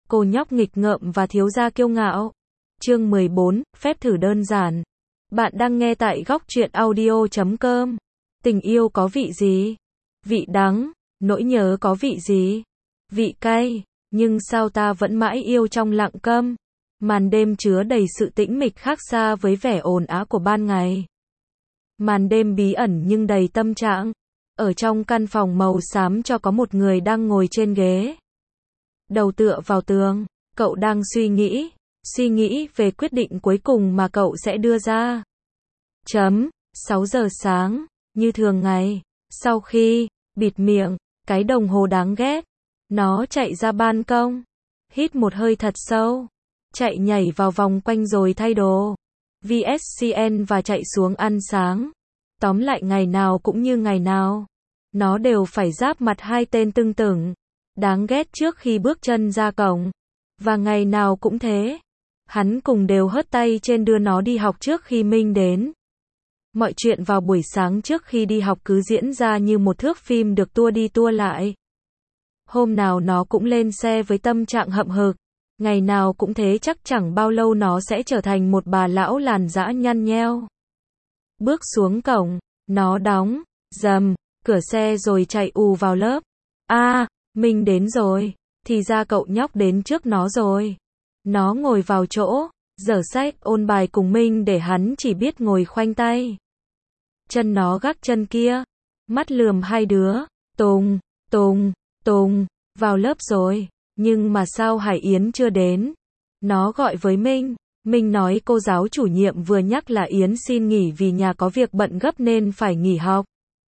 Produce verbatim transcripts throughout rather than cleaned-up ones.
Cô nhóc nghịch ngợm và thiếu gia kiêu ngạo. Chương mười bốn, phép thử đơn giản. Bạn đang nghe tại góc truyện audio chấm com. Tình yêu có vị gì? Vị đắng. Nỗi nhớ có vị gì? Vị cay. Nhưng sao ta vẫn mãi yêu trong lặng câm? Màn đêm chứa đầy sự tĩnh mịch khác xa với vẻ ồn ào của ban ngày. Màn đêm bí ẩn nhưng đầy tâm trạng. Ở trong căn phòng màu xám cho có một người đang ngồi trên ghế. Đầu tựa vào tường, cậu đang suy nghĩ, suy nghĩ về quyết định cuối cùng mà cậu sẽ đưa ra. Chấm, sáu giờ sáng, như thường ngày, sau khi bịt miệng, cái đồng hồ đáng ghét, nó chạy ra ban công, hít một hơi thật sâu, chạy nhảy vào vòng quanh rồi thay đồ, vê ét xê en và chạy xuống ăn sáng. Tóm lại ngày nào cũng như ngày nào, nó đều phải giáp mặt hai tên tưng tửng, đáng ghét trước khi bước chân ra cổng. Và ngày nào cũng thế. Hắn cùng đều hớt tay trên đưa nó đi học trước khi Minh đến. Mọi chuyện vào buổi sáng trước khi đi học cứ diễn ra như một thước phim được tua đi tua lại. Hôm nào nó cũng lên xe với tâm trạng hậm hực. Ngày nào cũng thế, chắc chẳng bao lâu nó sẽ trở thành một bà lão làn dã nhăn nheo. Bước xuống cổng, nó đóng, dầm, cửa xe rồi chạy ù vào lớp. A, Minh đến rồi, thì ra cậu nhóc đến trước nó rồi. Nó ngồi vào chỗ, dở sách ôn bài cùng Minh để hắn chỉ biết ngồi khoanh tay. Chân nó gác chân kia, mắt lườm hai đứa, Tùng, Tùng, Tùng, vào lớp rồi, nhưng mà sao Hải Yến chưa đến? Nó gọi với Minh, Minh nói cô giáo chủ nhiệm vừa nhắc là Yến xin nghỉ vì nhà có việc bận gấp nên phải nghỉ học.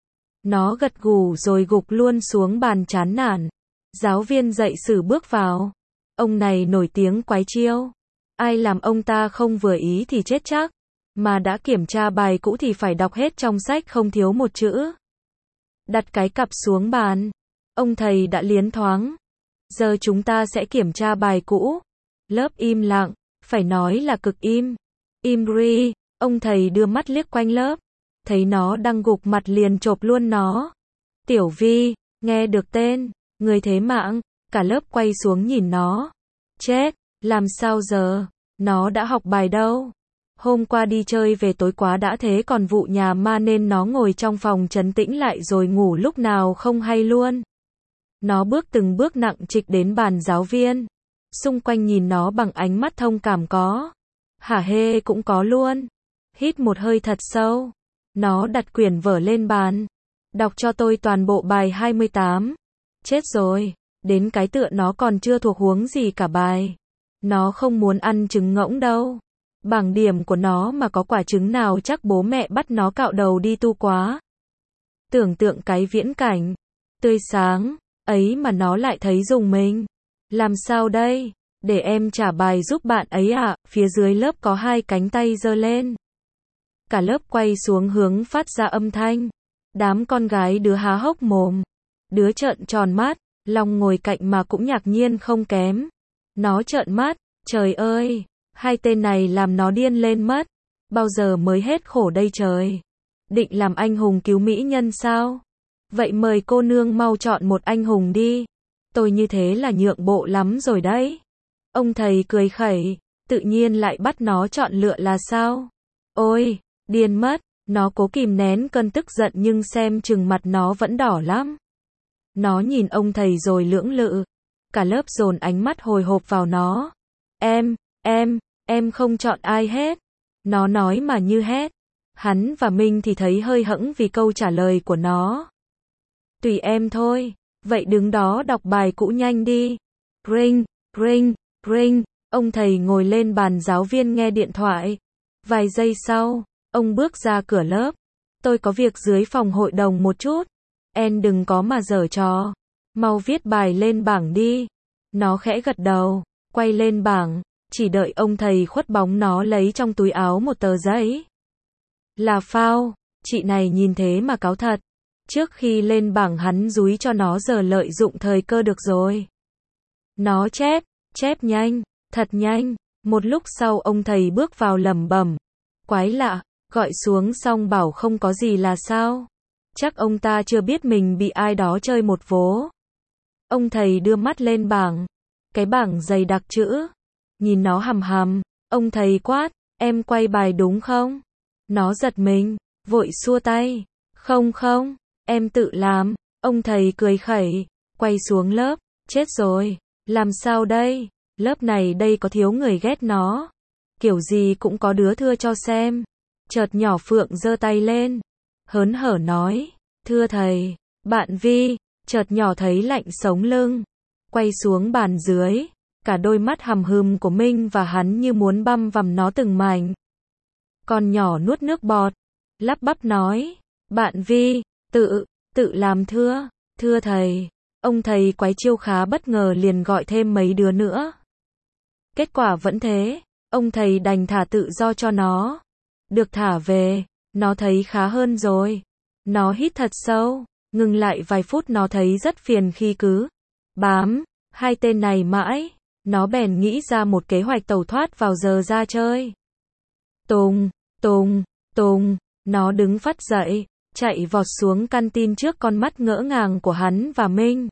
Nó gật gù rồi gục luôn xuống bàn chán nản. Giáo viên dạy sử bước vào. Ông này nổi tiếng quái chiêu. Ai làm ông ta không vừa ý thì chết chắc. Mà đã kiểm tra bài cũ thì phải đọc hết trong sách không thiếu một chữ. Đặt cái cặp xuống bàn. Ông thầy đã liến thoáng. Giờ chúng ta sẽ kiểm tra bài cũ. Lớp im lặng, phải nói là cực im. Im ri, ông thầy đưa mắt liếc quanh lớp. Thấy nó đang gục mặt liền chộp luôn nó. Tiểu Vi, nghe được tên, người thế mạng, cả lớp quay xuống nhìn nó. Chết, làm sao giờ, nó đã học bài đâu. Hôm qua đi chơi về tối quá đã thế còn vụ nhà ma nên nó ngồi trong phòng trấn tĩnh lại rồi ngủ lúc nào không hay luôn. Nó bước từng bước nặng trịch đến bàn giáo viên. Xung quanh nhìn nó bằng ánh mắt thông cảm có. Hả hê cũng có luôn. Hít một hơi thật sâu. Nó đặt quyển vở lên bàn. Đọc cho tôi toàn bộ bài hai mươi tám. Chết rồi, đến cái tựa nó còn chưa thuộc huống gì cả bài. Nó không muốn ăn trứng ngỗng đâu. Bảng điểm của nó mà có quả trứng nào chắc bố mẹ bắt nó cạo đầu đi tu quá. Tưởng tượng cái viễn cảnh tươi sáng ấy mà nó lại thấy rùng mình. Làm sao đây? Để em trả bài giúp bạn ấy ạ. À? Phía dưới lớp có hai cánh tay giơ lên. Cả lớp quay xuống hướng phát ra âm thanh. Đám con gái đứa há hốc mồm. Đứa trợn tròn mắt. Long ngồi cạnh mà cũng ngạc nhiên không kém. Nó trợn mắt. Trời ơi! Hai tên này làm nó điên lên mất. Bao giờ mới hết khổ đây trời? Định làm anh hùng cứu mỹ nhân sao? Vậy mời cô nương mau chọn một anh hùng đi. Tôi như thế là nhượng bộ lắm rồi đấy. Ông thầy cười khẩy. Tự nhiên lại bắt nó chọn lựa là sao? Ôi! Điên mất, nó cố kìm nén cơn tức giận nhưng xem chừng mặt nó vẫn đỏ lắm. Nó nhìn ông thầy rồi lưỡng lự. Cả lớp dồn ánh mắt hồi hộp vào nó. Em, em, em không chọn ai hết. Nó nói mà như hét. Hắn và Minh thì thấy hơi hẫng vì câu trả lời của nó. Tùy em thôi, vậy đứng đó đọc bài cũ nhanh đi. Ring, ring, ring, ông thầy ngồi lên bàn giáo viên nghe điện thoại. Vài giây sau. Ông bước ra cửa lớp. Tôi có việc dưới phòng hội đồng một chút. Em đừng có mà giở trò. Mau viết bài lên bảng đi. Nó khẽ gật đầu. Quay lên bảng. Chỉ đợi ông thầy khuất bóng nó lấy trong túi áo một tờ giấy. Là phao. Chị này nhìn thế mà cáu thật. Trước khi lên bảng hắn dúi cho nó giờ lợi dụng thời cơ được rồi. Nó chép. Chép nhanh. Thật nhanh. Một lúc sau ông thầy bước vào lẩm bẩm. Quái lạ. Gọi xuống xong bảo không có gì là sao? Chắc ông ta chưa biết mình bị ai đó chơi một vố. Ông thầy đưa mắt lên bảng. cái bảng dày đặc chữ. Nhìn nó hằm hằm, ông thầy quát, em quay bài đúng không? Nó giật mình, vội xua tay. Không không, em tự làm. Ông thầy cười khẩy, quay xuống lớp. Chết rồi, làm sao đây? Lớp này đây có thiếu người ghét nó. Kiểu gì cũng có đứa thưa cho xem. Chợt nhỏ Phượng giơ tay lên, hớn hở nói, thưa thầy, bạn Vi. Chợt nhỏ thấy lạnh sống lưng, quay xuống bàn dưới. Cả đôi mắt hằm hừm của Minh và hắn như muốn băm vằm nó từng mảnh. Con nhỏ nuốt nước bọt, lắp bắp nói, bạn Vi, tự, tự làm thưa, thưa thầy. Ông thầy quái chiêu khá bất ngờ liền gọi thêm mấy đứa nữa. Kết quả vẫn thế, ông thầy đành thả tự do cho nó. Được thả về, nó thấy khá hơn rồi. Nó hít thật sâu, ngừng lại vài phút nó thấy rất phiền khi cứ bám hai tên này mãi. Nó bèn nghĩ ra một kế hoạch tẩu thoát vào giờ ra chơi. Tùng, Tùng, Tùng, nó đứng phắt dậy, chạy vọt xuống canteen trước con mắt ngỡ ngàng của hắn và Minh.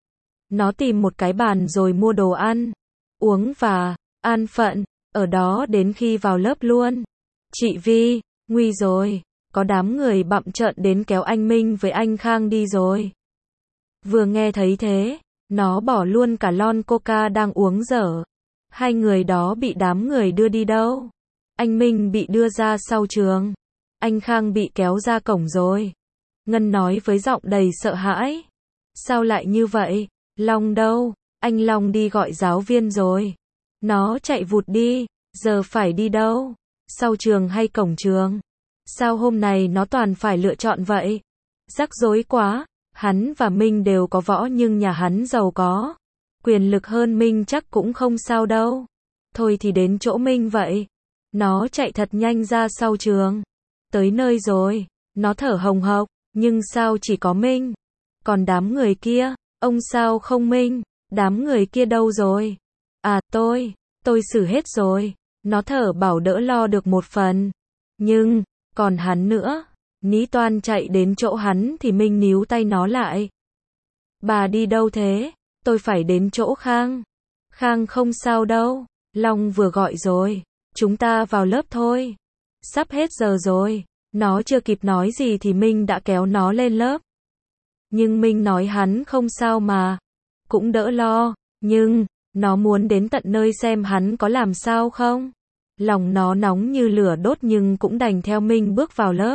Nó tìm một cái bàn rồi mua đồ ăn, uống và an phận, ở đó đến khi vào lớp luôn. Chị Vi, nguy rồi, có đám người bặm trợn đến kéo anh Minh với anh Khang đi rồi. Vừa nghe thấy thế, nó bỏ luôn cả lon coca đang uống dở. Hai người đó bị đám người đưa đi đâu? Anh Minh bị đưa ra sau trường. Anh Khang bị kéo ra cổng rồi. Ngân nói với giọng đầy sợ hãi. Sao lại như vậy? Long đâu? Anh Long đi gọi giáo viên rồi. Nó chạy vụt đi. Giờ phải đi đâu? Sau trường hay cổng trường? Sao hôm nay nó toàn phải lựa chọn vậy? Rắc rối quá. Hắn và Minh đều có võ nhưng nhà hắn giàu có. Quyền lực hơn Minh chắc cũng không sao đâu. Thôi thì đến chỗ Minh vậy. Nó chạy thật nhanh ra sau trường. Tới nơi rồi. Nó thở hồng hộc. Nhưng sao chỉ có Minh? Còn đám người kia, ông sao không Minh? Đám người kia đâu rồi? À tôi, tôi xử hết rồi. Nó thở bảo đỡ lo được một phần. Nhưng, còn hắn nữa. Ní toan chạy đến chỗ hắn thì Minh níu tay nó lại. Bà đi đâu thế? Tôi phải đến chỗ Khang. Khang không sao đâu. Long vừa gọi rồi. Chúng ta vào lớp thôi. Sắp hết giờ rồi. Nó chưa kịp nói gì thì Minh đã kéo nó lên lớp. Nhưng Minh nói hắn không sao mà. Cũng đỡ lo. Nhưng, nó muốn đến tận nơi xem hắn có làm sao không. Lòng nó nóng như lửa đốt nhưng cũng đành theo Minh bước vào lớp.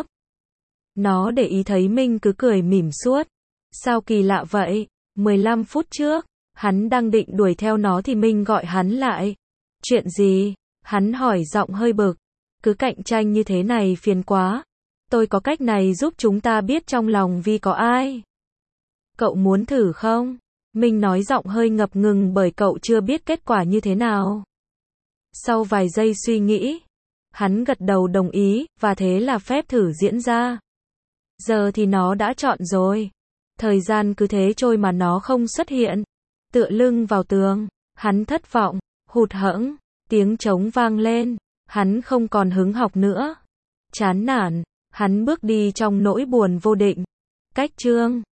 Nó để ý thấy Minh cứ cười mỉm suốt. Sao kỳ lạ vậy? mười lăm phút trước, hắn đang định đuổi theo nó thì Minh gọi hắn lại. Chuyện gì? Hắn hỏi giọng hơi bực. Cứ cạnh tranh như thế này phiền quá. Tôi có cách này giúp chúng ta biết trong lòng Vi có ai. Cậu muốn thử không? Minh nói giọng hơi ngập ngừng bởi cậu chưa biết kết quả như thế nào. Sau vài giây suy nghĩ, hắn gật đầu đồng ý, và thế là phép thử diễn ra. Giờ thì nó đã chọn rồi. Thời gian cứ thế trôi mà nó không xuất hiện. Tựa lưng vào tường, hắn thất vọng, hụt hẫng, tiếng trống vang lên, hắn không còn hứng học nữa. Chán nản, hắn bước đi trong nỗi buồn vô định. Cách chương